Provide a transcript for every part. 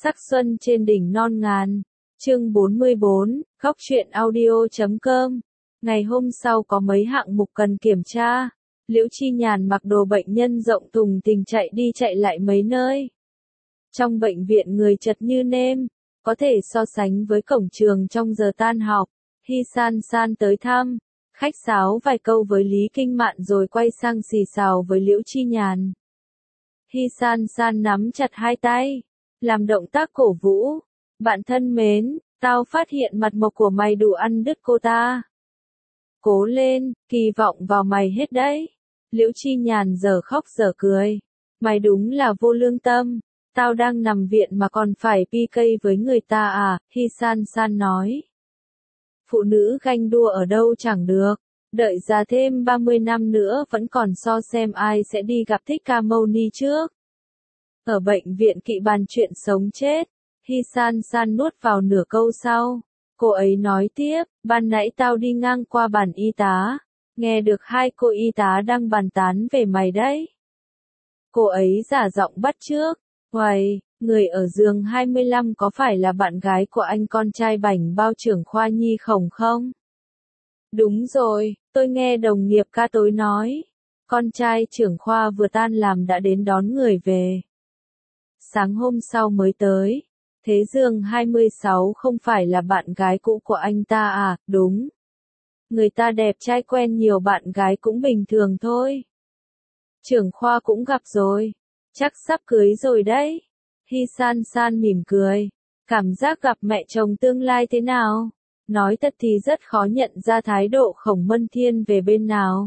Sắc xuân trên đỉnh non ngàn. Chương 44, Góc truyện audio.com. Ngày hôm sau có mấy hạng mục cần kiểm tra. Liễu Chi Nhàn mặc đồ bệnh nhân rộng thùng thình chạy đi chạy lại mấy nơi. Trong bệnh viện người chật như nêm, có thể so sánh với cổng trường trong giờ tan học. Hy San San tới thăm, khách sáo vài câu với Lý Kinh Mạn rồi quay sang xì xào với Liễu Chi Nhàn. Hy San San nắm chặt hai tay, làm động tác cổ vũ. Bạn thân mến, tao phát hiện mặt mộc của mày đủ ăn đứt cô ta. Cố lên, kỳ vọng vào mày hết đấy. Liễu Chi Nhàn giờ khóc giờ cười. Mày đúng là vô lương tâm. Tao đang nằm viện mà còn phải PK với người ta à, Hy San San nói. Phụ nữ ganh đua ở đâu chẳng được. Đợi già thêm 30 năm nữa vẫn còn so xem ai sẽ đi gặp Thích Ca Mâu Ni trước. Ở bệnh viện kỵ bàn chuyện sống chết. Hy San San nuốt vào nửa câu sau. Cô ấy nói tiếp, ban nãy tao đi ngang qua bàn y tá. Nghe được hai cô y tá đang bàn tán về mày đấy. Cô ấy giả giọng bắt chước. Uầy, người ở giường 25 có phải là bạn gái của anh con trai bảnh bao trưởng khoa nhi khổng không? Đúng rồi, tôi nghe đồng nghiệp ca tối nói. Con trai trưởng khoa vừa tan làm đã đến đón người về. Sáng hôm sau mới tới. Thế giường 26 không phải là bạn gái cũ của anh ta à, đúng. Người ta đẹp trai quen nhiều bạn gái cũng bình thường thôi. Trưởng khoa cũng gặp rồi. Chắc sắp cưới rồi đấy. Hy San San mỉm cười. Cảm giác gặp mẹ chồng tương lai thế nào? Nói thật thì rất khó nhận ra thái độ Khổng Mân Thiên về bên nào.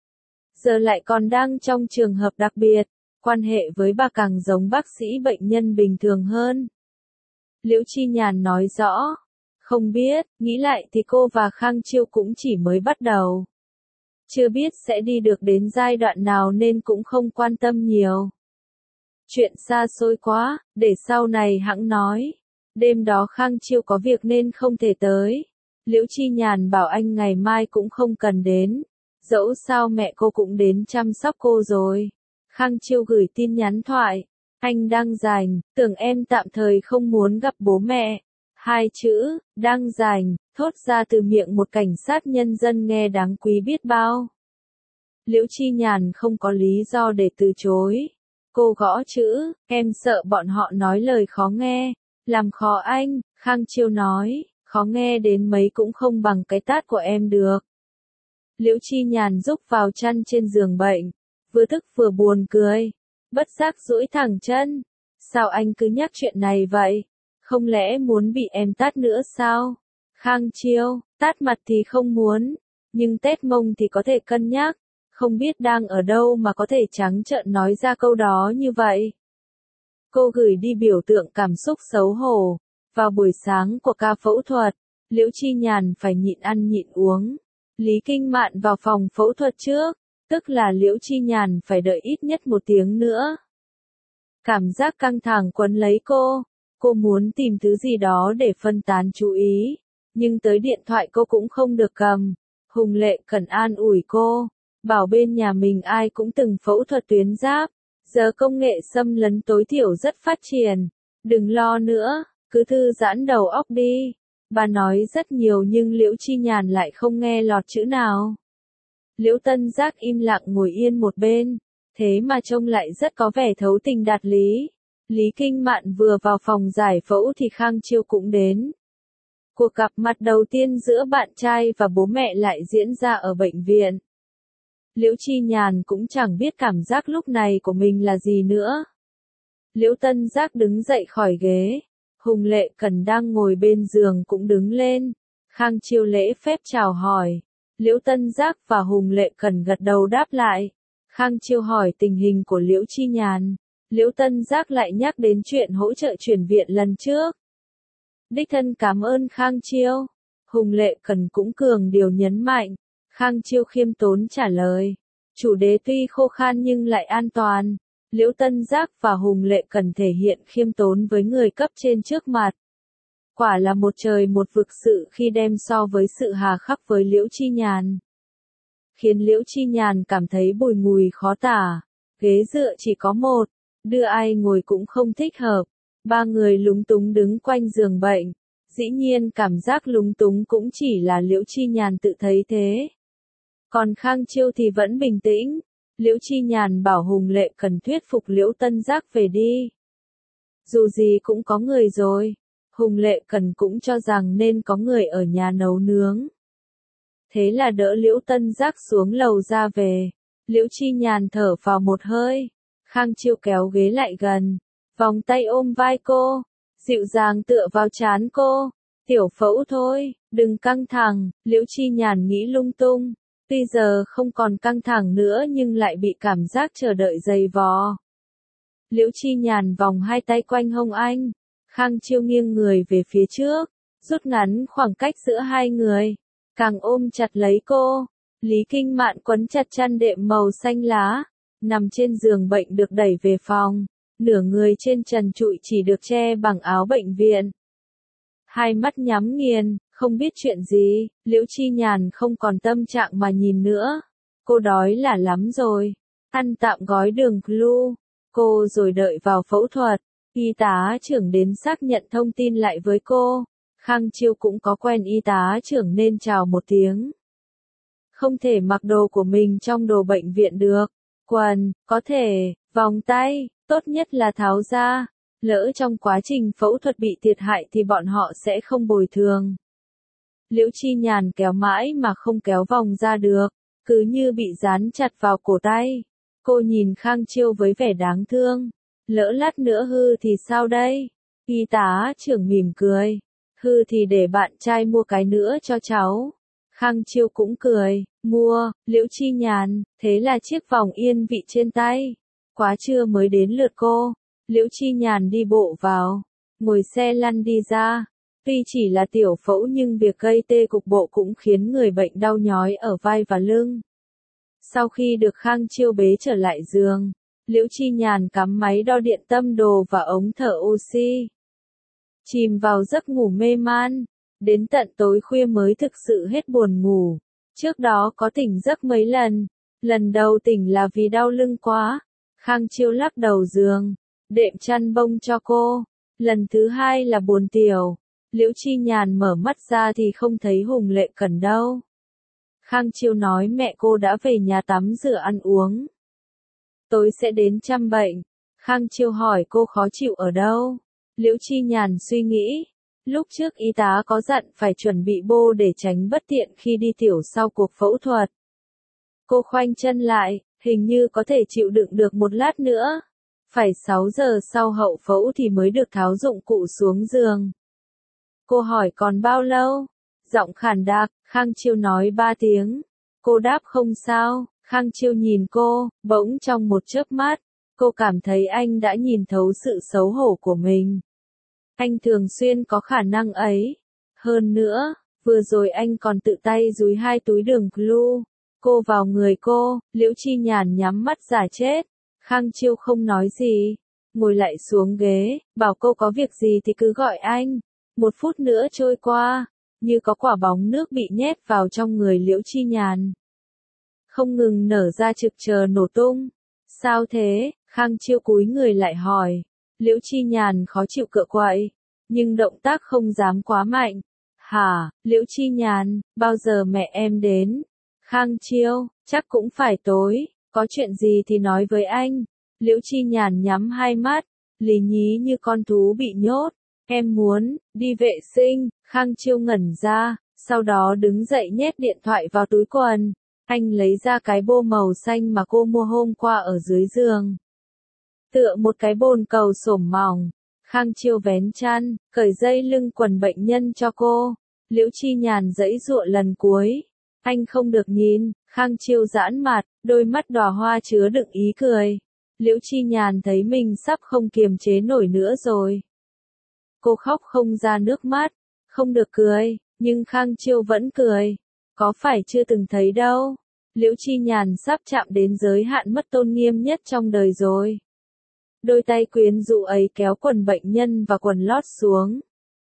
Giờ lại còn đang trong trường hợp đặc biệt. Quan hệ với bà càng giống bác sĩ bệnh nhân bình thường hơn. Liễu Chi Nhàn nói rõ. Không biết, nghĩ lại thì cô và Khang Chiêu cũng chỉ mới bắt đầu. Chưa biết sẽ đi được đến giai đoạn nào nên cũng không quan tâm nhiều. Chuyện xa xôi quá, để sau này hẵng nói. Đêm đó Khang Chiêu có việc nên không thể tới. Liễu Chi Nhàn bảo anh ngày mai cũng không cần đến. Dẫu sao mẹ cô cũng đến chăm sóc cô rồi. Khang Chiêu gửi tin nhắn thoại. Anh đang rảnh, tưởng em tạm thời không muốn gặp bố mẹ. Hai chữ, đang rảnh, thốt ra từ miệng một cảnh sát nhân dân nghe đáng quý biết bao. Liễu Chi Nhàn không có lý do để từ chối. Cô gõ chữ, em sợ bọn họ nói lời khó nghe, làm khó anh, Khang Chiêu nói, khó nghe đến mấy cũng không bằng cái tát của em được. Liễu Chi Nhàn rúc vào chăn trên giường bệnh, vừa tức vừa buồn cười, bất giác duỗi thẳng chân. Sao anh cứ nhắc chuyện này vậy? Không lẽ muốn bị em tát nữa sao? Khang Chiêu, tát mặt thì không muốn, nhưng tét mông thì có thể cân nhắc. Không biết đang ở đâu mà có thể trắng trợn nói ra câu đó như vậy. Cô gửi đi biểu tượng cảm xúc xấu hổ. Vào buổi sáng của ca phẫu thuật, Liễu Chi Nhàn phải nhịn ăn nhịn uống. Lý Kinh Mạn vào phòng phẫu thuật trước, tức là Liễu Chi Nhàn phải đợi ít nhất 1 tiếng nữa. Cảm giác căng thẳng quấn lấy cô. Cô muốn tìm thứ gì đó để phân tán chú ý, nhưng tới điện thoại cô cũng không được cầm. Hùng Lệ cần an ủi cô, bảo bên nhà mình ai cũng từng phẫu thuật tuyến giáp, giờ công nghệ xâm lấn tối thiểu rất phát triển. Đừng lo nữa, cứ thư giãn đầu óc đi. Bà nói rất nhiều nhưng Liễu Chi Nhàn lại không nghe lọt chữ nào. Liễu Tân Giác im lặng ngồi yên một bên, thế mà trông lại rất có vẻ thấu tình đạt lý. Lý Kinh Mạn vừa vào phòng giải phẫu thì Khang Chiêu cũng đến. Cuộc gặp mặt đầu tiên giữa bạn trai và bố mẹ lại diễn ra ở bệnh viện. Liễu Chi Nhàn cũng chẳng biết cảm giác lúc này của mình là gì nữa. Liễu Tân Giác đứng dậy khỏi ghế. Hùng Lệ Cần đang ngồi bên giường cũng đứng lên. Khang Chiêu lễ phép chào hỏi. Liễu Tân Giác và Hùng Lệ Cần gật đầu đáp lại. Khang Chiêu hỏi tình hình của Liễu Chi Nhàn. Liễu Tân Giác lại nhắc đến chuyện hỗ trợ chuyển viện lần trước. Đích thân cảm ơn Khang Chiêu. Hùng Lệ Cần cũng cường điều nhấn mạnh. Khang Chiêu khiêm tốn trả lời. Chủ đề tuy khô khan nhưng lại an toàn. Liễu Tân Giác và Hùng Lệ Cần thể hiện khiêm tốn với người cấp trên trước mặt. Quả là một trời một vực sự khi đem so với sự hà khắc với Liễu Chi Nhàn. Khiến Liễu Chi Nhàn cảm thấy bùi ngùi khó tả. Ghế dựa chỉ có một, đưa ai ngồi cũng không thích hợp. Ba người lúng túng đứng quanh giường bệnh. Dĩ nhiên cảm giác lúng túng cũng chỉ là Liễu Chi Nhàn tự thấy thế. Còn Khang Chiêu thì vẫn bình tĩnh. Liễu Chi Nhàn bảo Hùng Lệ cần thuyết phục Liễu Tân Giác về đi. Dù gì cũng có người rồi. Hùng Lệ cần cũng cho rằng nên có người ở nhà nấu nướng. Thế là đỡ Liễu Tân Giác xuống lầu ra về. Liễu Chi Nhàn thở vào một hơi. Khang Chiêu kéo ghế lại gần. Vòng tay ôm vai cô. Dịu dàng tựa vào trán cô. Tiểu phẫu thôi, đừng căng thẳng. Liễu Chi Nhàn nghĩ lung tung. Tuy giờ không còn căng thẳng nữa nhưng lại bị cảm giác chờ đợi dày vò. Liễu Chi Nhàn vòng hai tay quanh hông anh. Khang Chiêu nghiêng người về phía trước, rút ngắn khoảng cách giữa hai người, càng ôm chặt lấy cô. Lý Kinh Mạn quấn chặt chăn đệm màu xanh lá, nằm trên giường bệnh được đẩy về phòng, nửa người trên trần trụi chỉ được che bằng áo bệnh viện. Hai mắt nhắm nghiền, không biết chuyện gì, Liễu Chi Nhàn không còn tâm trạng mà nhìn nữa. Cô đói là lắm rồi, ăn tạm gói đường Glu, cô rồi đợi vào phẫu thuật. Y tá trưởng đến xác nhận thông tin lại với cô. Khang Chiêu cũng có quen y tá trưởng nên chào một tiếng. Không thể mặc đồ của mình trong đồ bệnh viện được. Quần, có thể, vòng tay, tốt nhất là tháo ra. Lỡ trong quá trình phẫu thuật bị thiệt hại thì bọn họ sẽ không bồi thường. Liễu Chi Nhàn kéo mãi mà không kéo vòng ra được, cứ như bị dán chặt vào cổ tay. Cô nhìn Khang Chiêu với vẻ đáng thương. Lỡ lát nữa hư thì sao đây? Y tá trưởng mỉm cười. Hư thì để bạn trai mua cái nữa cho cháu. Khang Chiêu cũng cười. Mua, Liễu Chi Nhàn, thế là chiếc vòng yên vị trên tay. Quá trưa mới đến lượt cô. Liễu Chi Nhàn đi bộ vào. Ngồi xe lăn đi ra. Tuy chỉ là tiểu phẫu nhưng việc gây tê cục bộ cũng khiến người bệnh đau nhói ở vai và lưng. Sau khi được Khang Chiêu bế trở lại giường, Liễu Chi Nhàn cắm máy đo điện tâm đồ và ống thở oxy. Chìm vào giấc ngủ mê man. Đến tận tối khuya mới thực sự hết buồn ngủ. Trước đó có tỉnh giấc mấy lần. Lần đầu tỉnh là vì đau lưng quá. Khang Chiêu lắc đầu giường, đệm chăn bông cho cô. Lần thứ hai là buồn tiểu. Liễu Chi Nhàn mở mắt ra thì không thấy Hùng Lệ Cần đâu. Khang Chiêu nói mẹ cô đã về nhà tắm rửa ăn uống. Tối sẽ đến chăm bệnh. Khang Chiêu hỏi cô khó chịu ở đâu. Liễu Chi Nhàn suy nghĩ. Lúc trước y tá có dặn phải chuẩn bị bô để tránh bất tiện khi đi tiểu sau cuộc phẫu thuật. Cô khoanh chân lại, hình như có thể chịu đựng được một lát nữa. Phải 6 giờ sau hậu phẫu thì mới được tháo dụng cụ xuống giường. Cô hỏi còn bao lâu? Giọng khàn đặc, Khang Chiêu nói 3 tiếng. Cô đáp không sao. Khang Chiêu nhìn cô, bỗng trong một chớp mắt, cô cảm thấy anh đã nhìn thấu sự xấu hổ của mình. Anh thường xuyên có khả năng ấy. Hơn nữa, vừa rồi anh còn tự tay dúi 2 túi đường Glu. Cô vào người cô, Liễu Chi Nhàn nhắm mắt giả chết. Khang Chiêu không nói gì, ngồi lại xuống ghế, bảo cô có việc gì thì cứ gọi anh. 1 phút nữa trôi qua, như có quả bóng nước bị nhét vào trong người Liễu Chi Nhàn. Không ngừng nở ra trực chờ nổ tung. Sao thế? Khang Chiêu cúi người lại hỏi. Liễu Chi Nhàn khó chịu cựa quậy, nhưng động tác không dám quá mạnh. Hả, Liễu Chi Nhàn, bao giờ mẹ em đến? Khang Chiêu, chắc cũng phải tối, có chuyện gì thì nói với anh. Liễu Chi Nhàn nhắm hai mắt, lì nhí như con thú bị nhốt. Em muốn, đi vệ sinh. Khang Chiêu ngẩn ra, sau đó đứng dậy nhét điện thoại vào túi quần. Anh lấy ra cái bô màu xanh mà cô mua hôm qua ở dưới giường. Tựa một cái bồn cầu xổm mỏng. Khang Chiêu vén chăn, cởi dây lưng quần bệnh nhân cho cô. Liễu Chi Nhàn giãy giụa lần cuối. Anh không được nhìn. Khang Chiêu giãn mặt, đôi mắt đỏ hoa chứa đựng ý cười. Liễu Chi Nhàn thấy mình sắp không kiềm chế nổi nữa rồi. Cô khóc không ra nước mắt, không được cười, nhưng Khang Chiêu vẫn cười. Có phải chưa từng thấy đâu. Liễu Chi Nhàn sắp chạm đến giới hạn mất tôn nghiêm nhất trong đời rồi. Đôi tay quyến rũ ấy kéo quần bệnh nhân và quần lót xuống.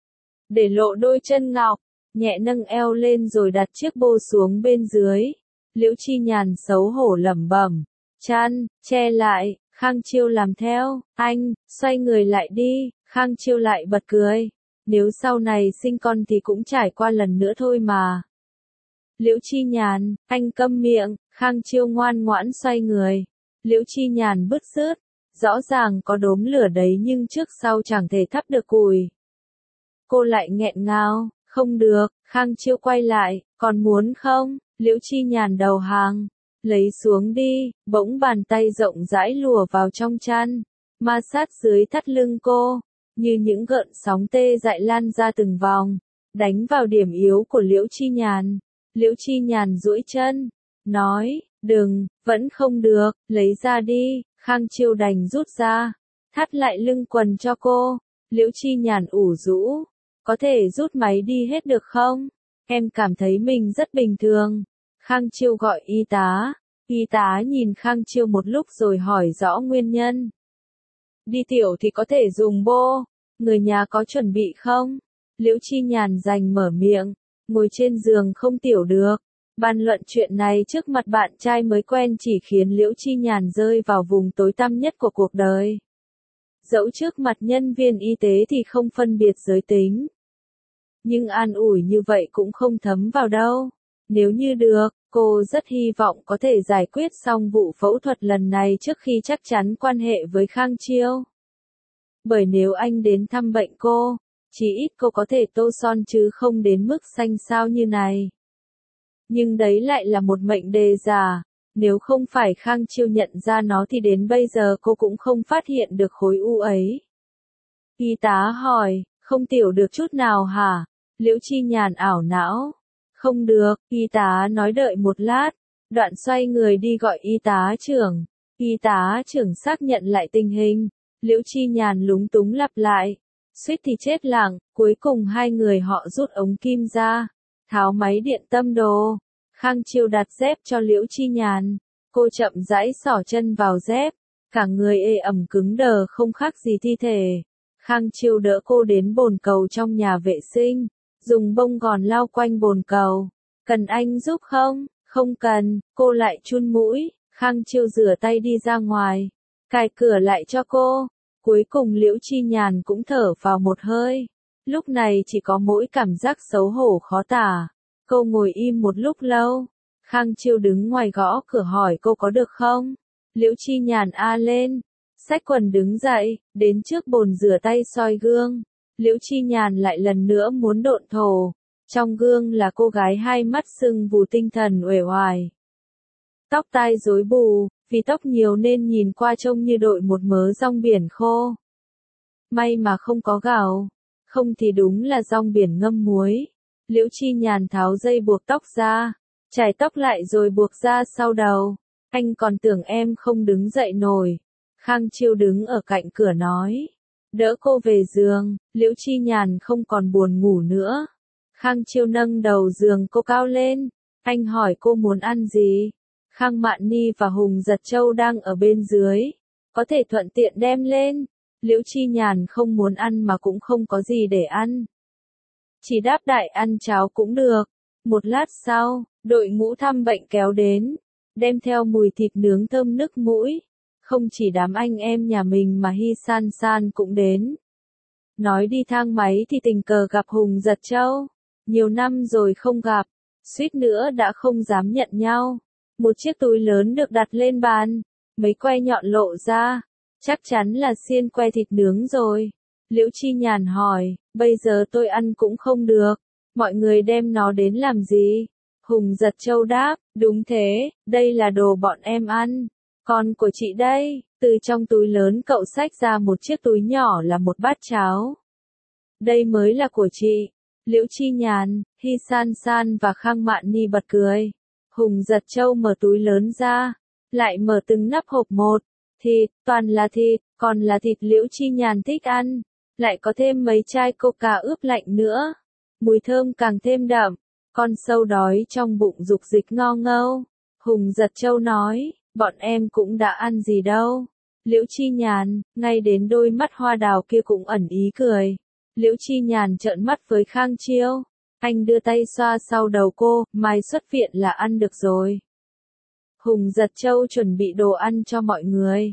Để lộ đôi chân ngọc, nhẹ nâng eo lên rồi đặt chiếc bô xuống bên dưới. Liễu Chi Nhàn xấu hổ lẩm bẩm. Chăn, che lại. Khang Chiêu làm theo. Anh, xoay người lại đi. Khang Chiêu lại bật cười. Nếu sau này sinh con thì cũng trải qua lần nữa thôi mà. Liễu Chi Nhàn, anh câm miệng, Khang Chiêu ngoan ngoãn xoay người. Liễu Chi Nhàn bứt rứt, rõ ràng có đốm lửa đấy nhưng trước sau chẳng thể thắp được củi. Cô lại nghẹn ngào, không được, Khang Chiêu quay lại, còn muốn không? Liễu Chi Nhàn đầu hàng, lấy xuống đi, bỗng bàn tay rộng rãi lùa vào trong chăn, ma sát dưới thắt lưng cô, như những gợn sóng tê dại lan ra từng vòng, đánh vào điểm yếu của Liễu Chi Nhàn. Liễu Chi Nhàn duỗi chân, nói, đừng, vẫn không được, lấy ra đi, Khang Chiêu đành rút ra, thắt lại lưng quần cho cô. Liễu Chi Nhàn ủ rũ, có thể rút máy đi hết được không? Em cảm thấy mình rất bình thường. Khang Chiêu gọi y tá. Y tá nhìn Khang Chiêu một lúc rồi hỏi rõ nguyên nhân. Đi tiểu thì có thể dùng bô. Người nhà có chuẩn bị không? Liễu Chi Nhàn đành mở miệng. Ngồi trên giường không tiểu được. Bàn luận chuyện này trước mặt bạn trai mới quen chỉ khiến Liễu Chi Nhàn rơi vào vùng tối tăm nhất của cuộc đời. Dẫu trước mặt nhân viên y tế thì không phân biệt giới tính. Nhưng an ủi như vậy cũng không thấm vào đâu. Nếu như được, cô rất hy vọng có thể giải quyết xong vụ phẫu thuật lần này trước khi chắc chắn quan hệ với Khang Chiêu. Bởi nếu anh đến thăm bệnh cô, chỉ ít cô có thể tô son chứ không đến mức xanh xao như này. Nhưng đấy lại là một mệnh đề giả. Nếu không phải Khang Chiêu nhận ra nó thì đến bây giờ cô cũng không phát hiện được khối u ấy. Y tá hỏi, không tiểu được chút nào hả? Liễu Chi Nhàn ảo não. Không được, y tá nói đợi một lát. Đoạn xoay người đi gọi y tá trưởng. Y tá trưởng xác nhận lại tình hình. Liễu Chi Nhàn lúng túng lặp lại. Suýt thì chết lặng, cuối cùng hai người họ rút ống kim ra. Tháo máy điện tâm đồ. Khang Chiêu đặt dép cho Liễu Chi Nhàn. Cô chậm rãi xỏ chân vào dép. Cả người ê ẩm cứng đờ không khác gì thi thể. Khang Chiêu đỡ cô đến bồn cầu trong nhà vệ sinh. Dùng bông gòn lau quanh bồn cầu. Cần anh giúp không? Không cần, cô lại chun mũi. Khang Chiêu rửa tay đi ra ngoài. Cài cửa lại cho cô. Cuối cùng Liễu Chi Nhàn cũng thở vào một hơi. Lúc này chỉ có mỗi cảm giác xấu hổ khó tả. Cô ngồi im một lúc lâu. Khang Chiêu đứng ngoài gõ cửa hỏi cô có được không? Liễu Chi Nhàn a lên. Xách quần đứng dậy, đến trước bồn rửa tay soi gương. Liễu Chi Nhàn lại lần nữa muốn độn thổ. Trong gương là cô gái hai mắt sưng vù tinh thần uể oải. Tóc tai rối bù, vì tóc nhiều nên nhìn qua trông như đội một mớ rong biển khô. May mà không có gạo, không thì đúng là rong biển ngâm muối. Liễu Chi Nhàn tháo dây buộc tóc ra, chải tóc lại rồi buộc ra sau đầu. Anh còn tưởng em không đứng dậy nổi. Khang Chiêu đứng ở cạnh cửa nói. Đỡ cô về giường, Liễu Chi Nhàn không còn buồn ngủ nữa. Khang Chiêu nâng đầu giường cô cao lên. Anh hỏi cô muốn ăn gì? Khang Mạn Ni và Hùng Giật Châu đang ở bên dưới. Có thể thuận tiện đem lên. Liễu Chi Nhàn không muốn ăn mà cũng không có gì để ăn. Chỉ đáp đại ăn cháo cũng được. Một lát sau, đội ngũ thăm bệnh kéo đến. Đem theo mùi thịt nướng thơm nức mũi. Không chỉ đám anh em nhà mình mà Hy San San cũng đến. Nói đi thang máy thì tình cờ gặp Hùng Giật Châu. Nhiều năm rồi không gặp. Suýt nữa đã không dám nhận nhau. Một chiếc túi lớn được đặt lên bàn. Mấy que nhọn lộ ra. Chắc chắn là xiên que thịt nướng rồi. Liễu Chi Nhàn hỏi, bây giờ tôi ăn cũng không được. Mọi người đem nó đến làm gì? Hùng Giật Châu đáp, đúng thế, đây là đồ bọn em ăn. Còn của chị đây, từ trong túi lớn cậu xách ra một chiếc túi nhỏ là một bát cháo. Đây mới là của chị. Liễu Chi Nhàn, Hy San San và Khang Mạn Ni bật cười. Hùng Giật Châu mở túi lớn ra, lại mở từng nắp hộp một. Thịt, toàn là thịt, còn là thịt Liễu Chi Nhàn thích ăn. Lại có thêm mấy chai coca ướp lạnh nữa. Mùi thơm càng thêm đậm. Con sâu đói trong bụng dục dịch ngo ngâu. Hùng Giật Châu nói, bọn em cũng đã ăn gì đâu. Liễu Chi Nhàn, ngay đến đôi mắt hoa đào kia cũng ẩn ý cười. Liễu Chi Nhàn trợn mắt với Khang Chiêu. Anh đưa tay xoa sau đầu cô, mai xuất viện là ăn được rồi. Hùng Giật Châu chuẩn bị đồ ăn cho mọi người.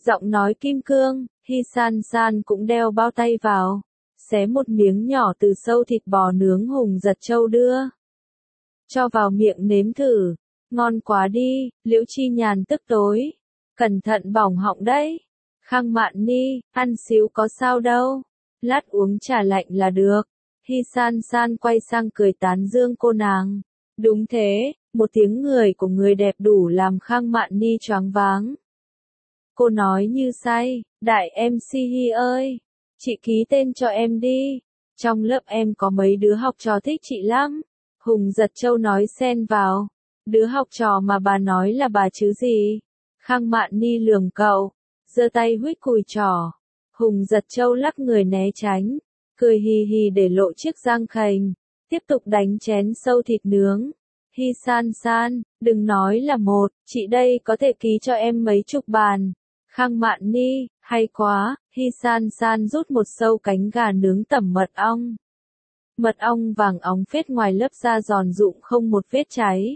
giọng nói kim cương, Hy San San cũng đeo bao tay vào, xé một miếng nhỏ từ sâu thịt bò nướng Hùng Giật Châu đưa cho vào miệng nếm thử. Ngon quá đi, Liễu Chi Nhàn tức tối. Cẩn thận bỏng họng đấy. Khang Mạn Ni, ăn xíu có sao đâu. Lát uống trà lạnh là được. Hy San San quay sang cười tán dương cô nàng. Đúng thế, một tiếng người của người đẹp đủ làm Khang Mạn Ni choáng váng. Cô nói như say, đại MC Hy ơi, chị ký tên cho em đi. Trong lớp em có mấy đứa học trò thích chị lắm. Hùng Giật Châu nói xen vào. Đứa học trò mà bà nói là bà chứ gì? Khang Mạn Ni lườm cậu, giơ tay huých cùi trỏ. Hùng Giật Châu lắc người né tránh, cười hì hì để lộ chiếc răng khènh, tiếp tục đánh chén sâu thịt nướng. Hy San San, đừng nói là một, chị đây có thể ký cho em mấy chục bàn. Khang Mạn Ni, hay quá. Hy San San rút một sâu cánh gà nướng tẩm mật ong. Mật ong vàng óng phết ngoài lớp da giòn rụm không một vết cháy.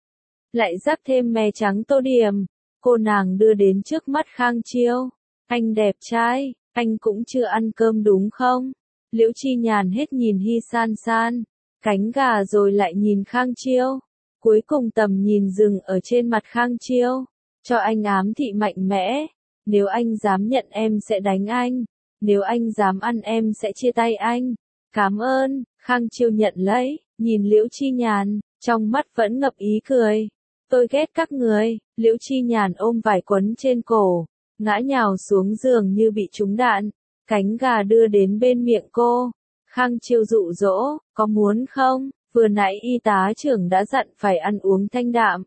Lại rắc thêm me trắng tô điểm. Cô nàng đưa đến trước mắt Khang Chiêu. Anh đẹp trai, anh cũng chưa ăn cơm đúng không? Liễu Chi Nhàn hết nhìn Hy San San, cánh gà rồi lại nhìn Khang Chiêu. Cuối cùng tầm nhìn dừng ở trên mặt Khang Chiêu. Cho anh ám thị mạnh mẽ. Nếu anh dám nhận em sẽ đánh anh. Nếu anh dám ăn em sẽ chia tay anh. Cảm ơn. Khang Chiêu nhận lấy, nhìn Liễu Chi Nhàn, trong mắt vẫn ngập ý cười. Tôi ghét các người. Liễu Chi Nhàn ôm vải quấn trên cổ, ngã nhào xuống giường như bị trúng đạn. Cánh gà đưa đến bên miệng cô. Khang Chiêu dụ dỗ, có muốn không? Vừa nãy y tá trưởng đã dặn phải ăn uống thanh đạm.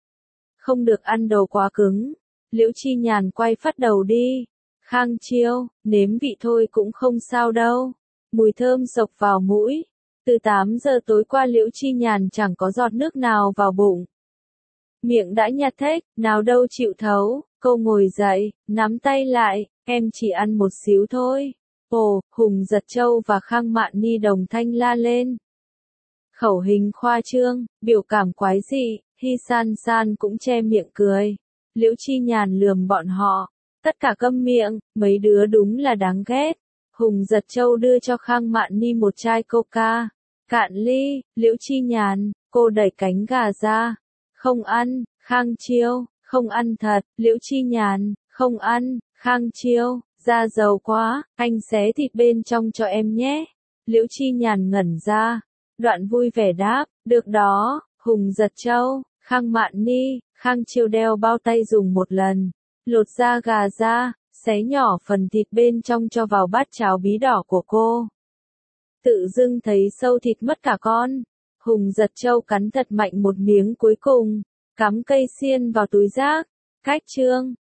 Không được ăn đồ quá cứng. Liễu Chi Nhàn quay phát đầu đi. Khang Chiêu, nếm vị thôi cũng không sao đâu. Mùi thơm xộc vào mũi. Từ 8 giờ tối qua Liễu Chi Nhàn chẳng có giọt nước nào vào bụng. Miệng đã nhạt thếch, nào đâu chịu thấu. Cô ngồi dậy, nắm tay lại, em chỉ ăn một xíu thôi. Ồ, Hùng Giật Châu và Khang Mạn Ni đồng thanh la lên. Khẩu hình khoa trương, biểu cảm quái dị, Hy San San cũng che miệng cười. Liễu Chi Nhàn lườm bọn họ. Tất cả câm miệng, mấy đứa đúng là đáng ghét. Hùng Giật Châu đưa cho Khang Mạn Ni một chai coca. Cạn ly. Liễu Chi Nhàn, cô đẩy cánh gà ra. Không ăn. Khang Chiêu, không ăn thật. Liễu Chi Nhàn, không ăn. Khang Chiêu, da dầu quá, anh xé thịt bên trong cho em nhé. Liễu Chi Nhàn ngẩn ra. Đoạn vui vẻ đáp, được đó. Hùng Giật Châu, Khang Mạn Ni, Khang Chiêu đeo bao tay dùng một lần. Lột da gà ra, xé nhỏ phần thịt bên trong cho vào bát cháo bí đỏ của cô. Tự dưng thấy sâu thịt mất cả con. Hùng Giật Châu cắn thật mạnh một miếng cuối cùng, cắm cây xiên vào túi rác. Cách chương